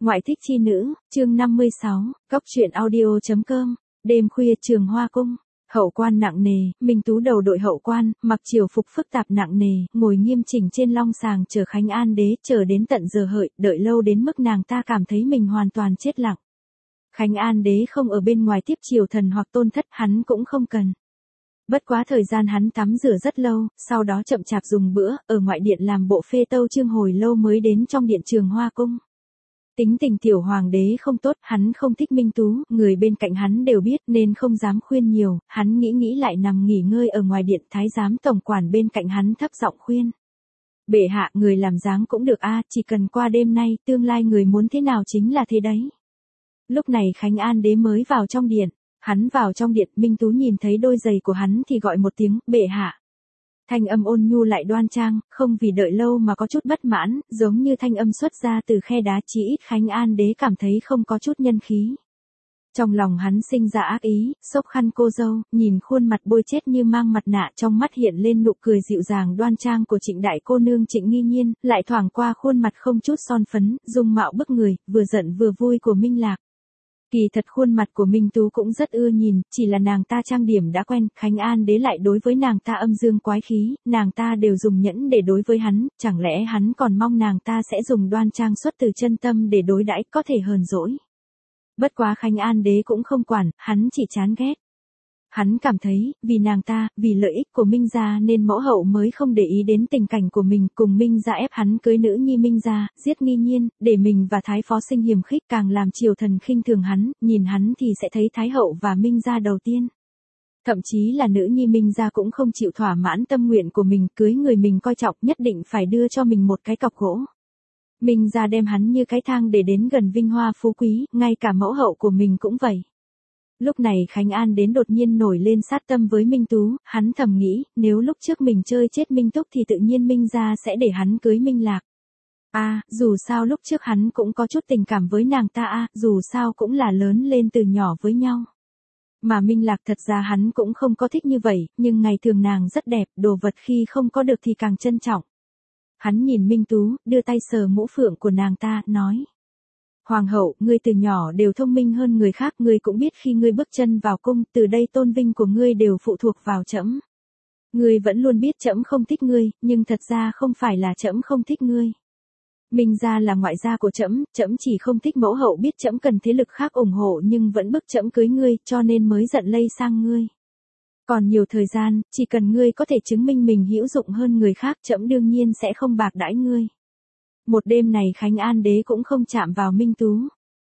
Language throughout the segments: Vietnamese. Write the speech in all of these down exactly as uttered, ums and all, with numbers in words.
Ngoại thích chi nữ, chương năm mươi sáu, Cóc truyện audio.com, đêm khuya Trường Hoa Cung. Hậu quan nặng nề, Minh Tú đầu đội hậu quan, mặc triều phục phức tạp nặng nề, ngồi nghiêm chỉnh trên long sàng chờ Khánh An đế, chờ đến tận giờ hợi, đợi lâu đến mức nàng ta cảm thấy mình hoàn toàn chết lặng. Khánh An đế không ở bên ngoài tiếp triều thần hoặc tôn thất, hắn cũng không cần. Bất quá thời gian hắn tắm rửa rất lâu, sau đó chậm chạp dùng bữa, ở ngoại điện làm bộ phê tâu chương hồi lâu mới đến trong điện Trường Hoa Cung. Tính tình tiểu hoàng đế không tốt, hắn không thích Minh Tú, người bên cạnh hắn đều biết nên không dám khuyên nhiều, hắn nghĩ nghĩ lại nằm nghỉ ngơi ở ngoài điện. Thái giám tổng quản bên cạnh hắn thấp giọng khuyên. Bệ hạ, người làm dáng cũng được a, chỉ cần qua đêm nay, tương lai người muốn thế nào chính là thế đấy. Lúc này Khánh An đế mới vào trong điện, hắn vào trong điện, Minh Tú nhìn thấy đôi giày của hắn thì gọi một tiếng, bệ hạ. Thanh âm ôn nhu lại đoan trang, không vì đợi lâu mà có chút bất mãn, giống như thanh âm xuất ra từ khe đá, chỉ ít Khánh An đế cảm thấy không có chút nhân khí. Trong lòng hắn sinh ra ác ý, xốc khăn cô dâu, nhìn khuôn mặt bôi chết như mang mặt nạ, trong mắt hiện lên nụ cười dịu dàng đoan trang của Trịnh đại cô nương Trịnh Nghi Nhiên, lại thoảng qua khuôn mặt không chút son phấn, dung mạo bức người, vừa giận vừa vui của Minh Lạc. Kỳ thật khuôn mặt của Minh Tú cũng rất ưa nhìn, chỉ là nàng ta trang điểm đã quen, Khánh An đế lại đối với nàng ta âm dương quái khí, nàng ta đều dùng nhẫn để đối với hắn, chẳng lẽ hắn còn mong nàng ta sẽ dùng đoan trang xuất từ chân tâm để đối đãi, có thể hờn dỗi. Bất quá Khánh An đế cũng không quản, hắn chỉ chán ghét. Hắn cảm thấy, vì nàng ta, vì lợi ích của Minh gia nên mẫu hậu mới không để ý đến tình cảnh của mình, cùng Minh gia ép hắn cưới nữ nhi Minh gia, giết Nghi Nhiên, để mình và Thái phó sinh hiềm khích, càng làm triều thần khinh thường hắn, nhìn hắn thì sẽ thấy Thái hậu và Minh gia đầu tiên. Thậm chí là nữ nhi Minh gia cũng không chịu thỏa mãn tâm nguyện của mình, cưới người mình coi trọng, nhất định phải đưa cho mình một cái cọc gỗ. Minh gia đem hắn như cái thang để đến gần vinh hoa phú quý, ngay cả mẫu hậu của mình cũng vậy. Lúc này Khánh An đến đột nhiên nổi lên sát tâm với Minh Tú, hắn thầm nghĩ, nếu lúc trước mình chơi chết Minh Túc thì tự nhiên Minh gia sẽ để hắn cưới Minh Lạc. A, à, dù sao lúc trước hắn cũng có chút tình cảm với nàng ta a, à, dù sao cũng là lớn lên từ nhỏ với nhau. Mà Minh Lạc thật ra hắn cũng không có thích như vậy, nhưng ngày thường nàng rất đẹp, đồ vật khi không có được thì càng trân trọng. Hắn nhìn Minh Tú, đưa tay sờ mũ phượng của nàng ta, nói. Hoàng hậu, ngươi từ nhỏ đều thông minh hơn người khác, ngươi cũng biết khi ngươi bước chân vào cung, từ đây tôn vinh của ngươi đều phụ thuộc vào trẫm. Ngươi vẫn luôn biết trẫm không thích ngươi, nhưng thật ra không phải là trẫm không thích ngươi. Minh gia là ngoại gia của trẫm, trẫm chỉ không thích mẫu hậu biết trẫm cần thế lực khác ủng hộ nhưng vẫn bức trẫm cưới ngươi, cho nên mới giận lây sang ngươi. Còn nhiều thời gian, chỉ cần ngươi có thể chứng minh mình hữu dụng hơn người khác, trẫm đương nhiên sẽ không bạc đãi ngươi. Một đêm này Khánh An đế cũng không chạm vào Minh Tú.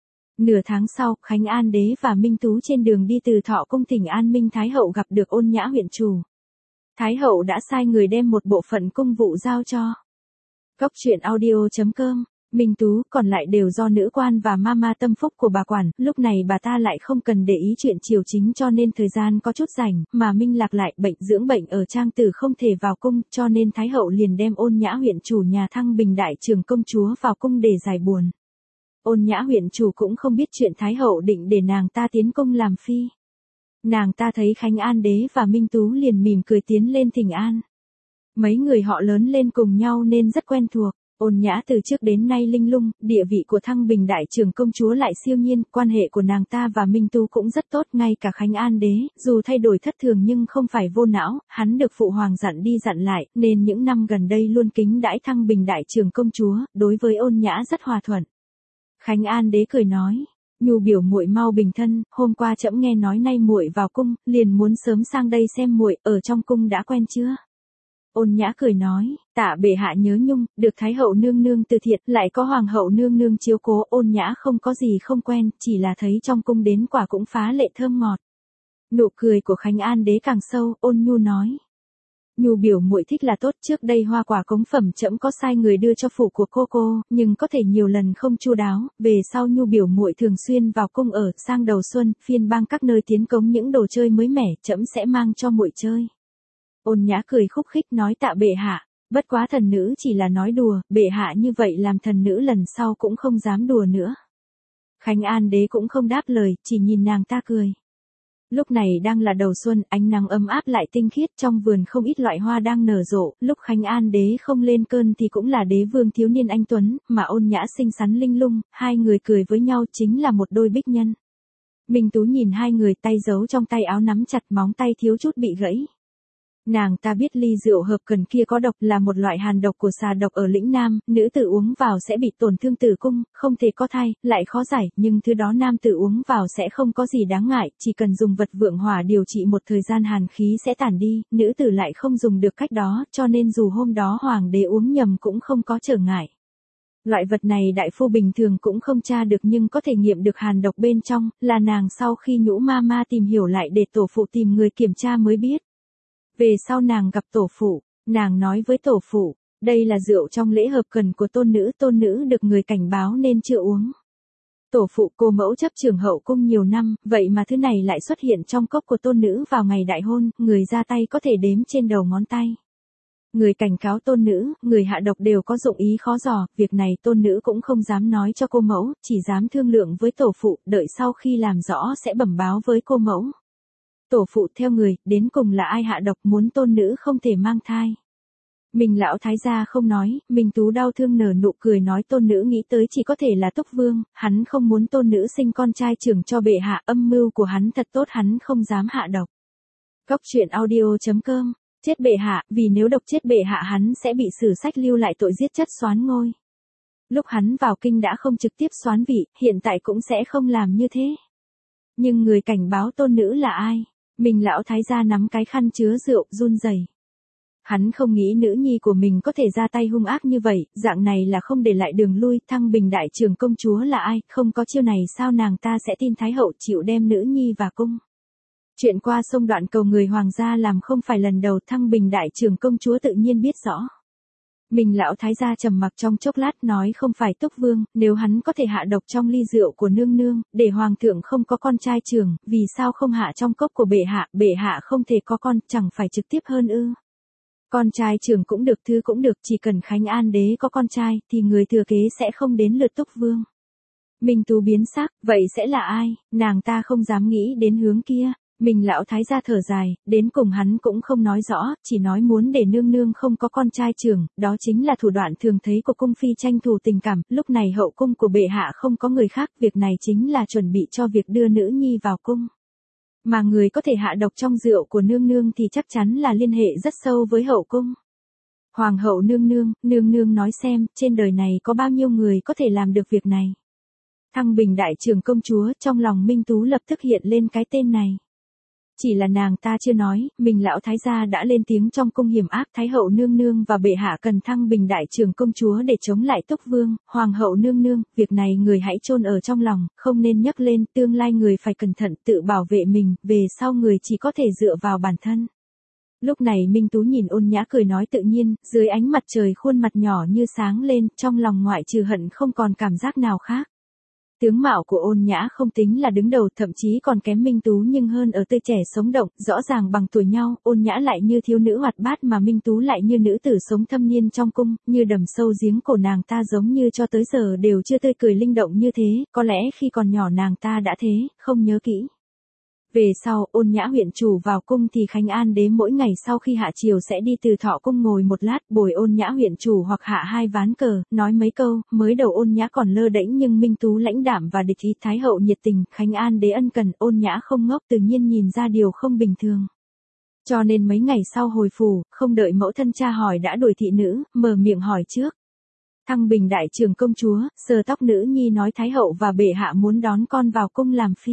Nửa tháng sau, Khánh An đế và Minh Tú trên đường đi từ Thọ Cung thỉnh An Minh Thái hậu gặp được Ôn Nhã huyện chủ. Thái hậu đã sai người đem một bộ phận cung vụ giao cho. Cóc truyện audio.com, Minh Tú còn lại đều do nữ quan và mama tâm phúc của bà quản, lúc này bà ta lại không cần để ý chuyện triều chính cho nên thời gian có chút rảnh, mà Minh Lạc lại bệnh dưỡng bệnh ở trang tử không thể vào cung, cho nên Thái hậu liền đem Ôn Nhã huyện chủ nhà Thăng Bình đại trưởng công chúa vào cung để giải buồn. Ôn Nhã huyện chủ cũng không biết chuyện Thái hậu định để nàng ta tiến cung làm phi. Nàng ta thấy Khánh An đế và Minh Tú liền mỉm cười tiến lên thỉnh an. Mấy người họ lớn lên cùng nhau nên rất quen thuộc. Ôn Nhã từ trước đến nay linh lung, địa vị của Thăng Bình đại trưởng công chúa lại siêu nhiên, quan hệ của nàng ta và Minh Tú cũng rất tốt, ngay cả Khánh An đế, dù thay đổi thất thường nhưng không phải vô não, hắn được phụ hoàng dặn đi dặn lại, nên những năm gần đây luôn kính đãi Thăng Bình đại trưởng công chúa, đối với Ôn Nhã rất hòa thuận. Khánh An đế cười nói, Nhu biểu muội mau bình thân, hôm qua trẫm nghe nói nay muội vào cung, liền muốn sớm sang đây xem muội, ở trong cung đã quen chưa? Ôn Nhã cười nói, tạ bệ hạ nhớ nhung, được Thái hậu nương nương từ thiệt, lại có Hoàng hậu nương nương chiếu cố, Ôn Nhã không có gì không quen, chỉ là thấy trong cung đến quả cũng phá lệ thơm ngọt. Nụ cười của Khánh An đế càng sâu, Ôn Nhu nói. Nhu biểu muội thích là tốt, trước đây hoa quả cống phẩm trẫm có sai người đưa cho phủ của cô cô, nhưng có thể nhiều lần không chu đáo, về sau Nhu biểu muội thường xuyên vào cung ở, sang đầu xuân, phiên bang các nơi tiến cống những đồ chơi mới mẻ, trẫm sẽ mang cho muội chơi. Ôn Nhã cười khúc khích nói tạ bệ hạ, bất quá thần nữ chỉ là nói đùa, bệ hạ như vậy làm thần nữ lần sau cũng không dám đùa nữa. Khánh An đế cũng không đáp lời, chỉ nhìn nàng ta cười. Lúc này đang là đầu xuân, ánh nắng ấm áp lại tinh khiết, trong vườn không ít loại hoa đang nở rộ, lúc Khánh An đế không lên cơn thì cũng là đế vương thiếu niên anh tuấn, mà Ôn Nhã xinh xắn linh lung, hai người cười với nhau chính là một đôi bích nhân. Minh Tú nhìn hai người, tay giấu trong tay áo nắm chặt, móng tay thiếu chút bị gãy. Nàng ta biết ly rượu hợp cần kia có độc, là một loại hàn độc của xà độc ở lĩnh Nam, nữ tử uống vào sẽ bị tổn thương tử cung, không thể có thai, lại khó giải, nhưng thứ đó nam tử uống vào sẽ không có gì đáng ngại, chỉ cần dùng vật vượng hỏa điều trị một thời gian hàn khí sẽ tản đi, nữ tử lại không dùng được cách đó, cho nên dù hôm đó hoàng đế uống nhầm cũng không có trở ngại. Loại vật này đại phu bình thường cũng không tra được nhưng có thể nghiệm được hàn độc bên trong, là nàng sau khi Nhũ ma ma tìm hiểu lại để tổ phụ tìm người kiểm tra mới biết. Về sau nàng gặp tổ phụ, nàng nói với tổ phụ, đây là rượu trong lễ hợp cần của tôn nữ, tôn nữ được người cảnh báo nên chưa uống. Tổ phụ cô mẫu chấp trường hậu cung nhiều năm, vậy mà thứ này lại xuất hiện trong cốc của tôn nữ vào ngày đại hôn, người ra tay có thể đếm trên đầu ngón tay. Người cảnh cáo tôn nữ, người hạ độc đều có dụng ý khó dò, việc này tôn nữ cũng không dám nói cho cô mẫu, chỉ dám thương lượng với tổ phụ, đợi sau khi làm rõ sẽ bẩm báo với cô mẫu. Tổ phụ theo người, đến cùng là ai hạ độc muốn tôn nữ không thể mang thai. Mình lão thái gia không nói, Minh Tú đau thương nở nụ cười nói tôn nữ nghĩ tới chỉ có thể là Túc Vương, hắn không muốn tôn nữ sinh con trai trưởng cho bệ hạ, âm mưu của hắn thật tốt, hắn không dám hạ độc. Góc truyện audio chấm com, chết bệ hạ, vì nếu độc chết bệ hạ hắn sẽ bị sử sách lưu lại tội giết chất soán ngôi. Lúc hắn vào kinh đã không trực tiếp soán vị, hiện tại cũng sẽ không làm như thế. Nhưng người cảnh báo tôn nữ là ai? Mình lão thái gia nắm cái khăn chứa rượu, run rẩy. Hắn không nghĩ nữ nhi của mình có thể ra tay hung ác như vậy, dạng này là không để lại đường lui, Thăng Bình đại trưởng công chúa là ai, không có chiêu này sao nàng ta sẽ tin Thái hậu chịu đem nữ nhi vào cung. Chuyện qua sông Đoạn Cầu người hoàng gia làm không phải lần đầu, Thăng Bình đại trưởng công chúa tự nhiên biết rõ. Mình lão thái gia trầm mặc trong chốc lát nói không phải Túc Vương, nếu hắn có thể hạ độc trong ly rượu của nương nương, để hoàng thượng không có con trai trưởng, vì sao không hạ trong cốc của bệ hạ, bệ hạ không thể có con, chẳng phải trực tiếp hơn ư. Con trai trưởng cũng được, thứ cũng được, chỉ cần Khánh An đế có con trai, thì người thừa kế sẽ không đến lượt Túc Vương. Minh Tú biến sắc, vậy sẽ là ai, nàng ta không dám nghĩ đến hướng kia. Mình lão thái gia thở dài, đến cùng hắn cũng không nói rõ, chỉ nói muốn để nương nương không có con trai trưởng, đó chính là thủ đoạn thường thấy của cung phi tranh thủ tình cảm, lúc này hậu cung của bệ hạ không có người khác, việc này chính là chuẩn bị cho việc đưa nữ nhi vào cung. Mà người có thể hạ độc trong rượu của nương nương thì chắc chắn là liên hệ rất sâu với hậu cung. Hoàng hậu nương nương, nương nương nói xem, trên đời này có bao nhiêu người có thể làm được việc này. Thăng Bình đại trưởng công chúa, trong lòng Minh Tú lập tức hiện lên cái tên này. Chỉ là nàng ta chưa nói, mình lão thái gia đã lên tiếng trong cung hiểm ác, Thái hậu nương nương và bệ hạ cần Thăng Bình đại trưởng công chúa để chống lại Túc Vương, Hoàng hậu nương nương, việc này người hãy chôn ở trong lòng, không nên nhắc lên, tương lai người phải cẩn thận tự bảo vệ mình, về sau người chỉ có thể dựa vào bản thân. Lúc này Minh Tú nhìn Ôn Nhã cười nói tự nhiên, dưới ánh mặt trời khuôn mặt nhỏ như sáng lên, trong lòng ngoại trừ hận không còn cảm giác nào khác. Tướng mạo của Ôn Nhã không tính là đứng đầu, thậm chí còn kém Minh Tú nhưng hơn ở tươi trẻ sống động, rõ ràng bằng tuổi nhau, Ôn Nhã lại như thiếu nữ hoạt bát mà Minh Tú lại như nữ tử sống thâm niên trong cung, như đầm sâu giếng cổ nàng ta giống như cho tới giờ đều chưa tươi cười linh động như thế, có lẽ khi còn nhỏ nàng ta đã thế, không nhớ kỹ. Về sau, Ôn Nhã huyện chủ vào cung thì Khánh An đế mỗi ngày sau khi hạ triều sẽ đi từ Thọ cung ngồi một lát, bồi Ôn Nhã huyện chủ hoặc hạ hai ván cờ, nói mấy câu, mới đầu Ôn Nhã còn lơ đễnh nhưng Minh Tú lãnh đạm và địch ý, Thái hậu nhiệt tình, Khánh An đế ân cần, Ôn Nhã không ngốc tự nhiên nhìn ra điều không bình thường. Cho nên mấy ngày sau hồi phủ, không đợi mẫu thân cha hỏi đã đuổi thị nữ, mở miệng hỏi trước. Thăng Bình đại trưởng công chúa, sờ tóc nữ nhi nói Thái hậu và bệ hạ muốn đón con vào cung làm phi.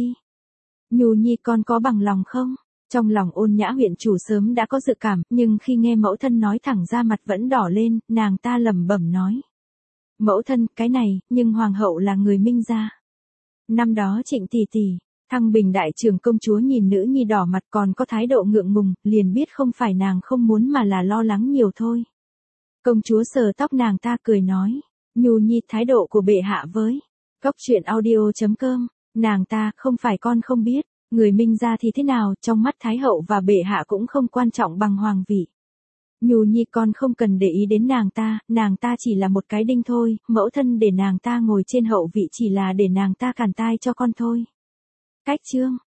Nhu nhi con có bằng lòng không? Trong lòng Ôn Nhã huyện chủ sớm đã có dự cảm, nhưng khi nghe mẫu thân nói thẳng ra mặt vẫn đỏ lên, nàng ta lẩm bẩm nói. Mẫu thân, cái này, nhưng hoàng hậu là người Minh gia. Năm đó Trịnh tỷ tỷ, Thăng Bình đại trưởng công chúa nhìn nữ nhi đỏ mặt còn có thái độ ngượng ngùng, liền biết không phải nàng không muốn mà là lo lắng nhiều thôi. Công chúa sờ tóc nàng ta cười nói, Nhu nhi thái độ của bệ hạ với. Góc truyện audio chấm com. Nàng ta, không phải con không biết, người Minh gia thì thế nào, trong mắt Thái hậu và bệ hạ cũng không quan trọng bằng hoàng vị. Nhu nhi con không cần để ý đến nàng ta, nàng ta chỉ là một cái đinh thôi, mẫu thân để nàng ta ngồi trên hậu vị chỉ là để nàng ta cản tai cho con thôi. Cách chương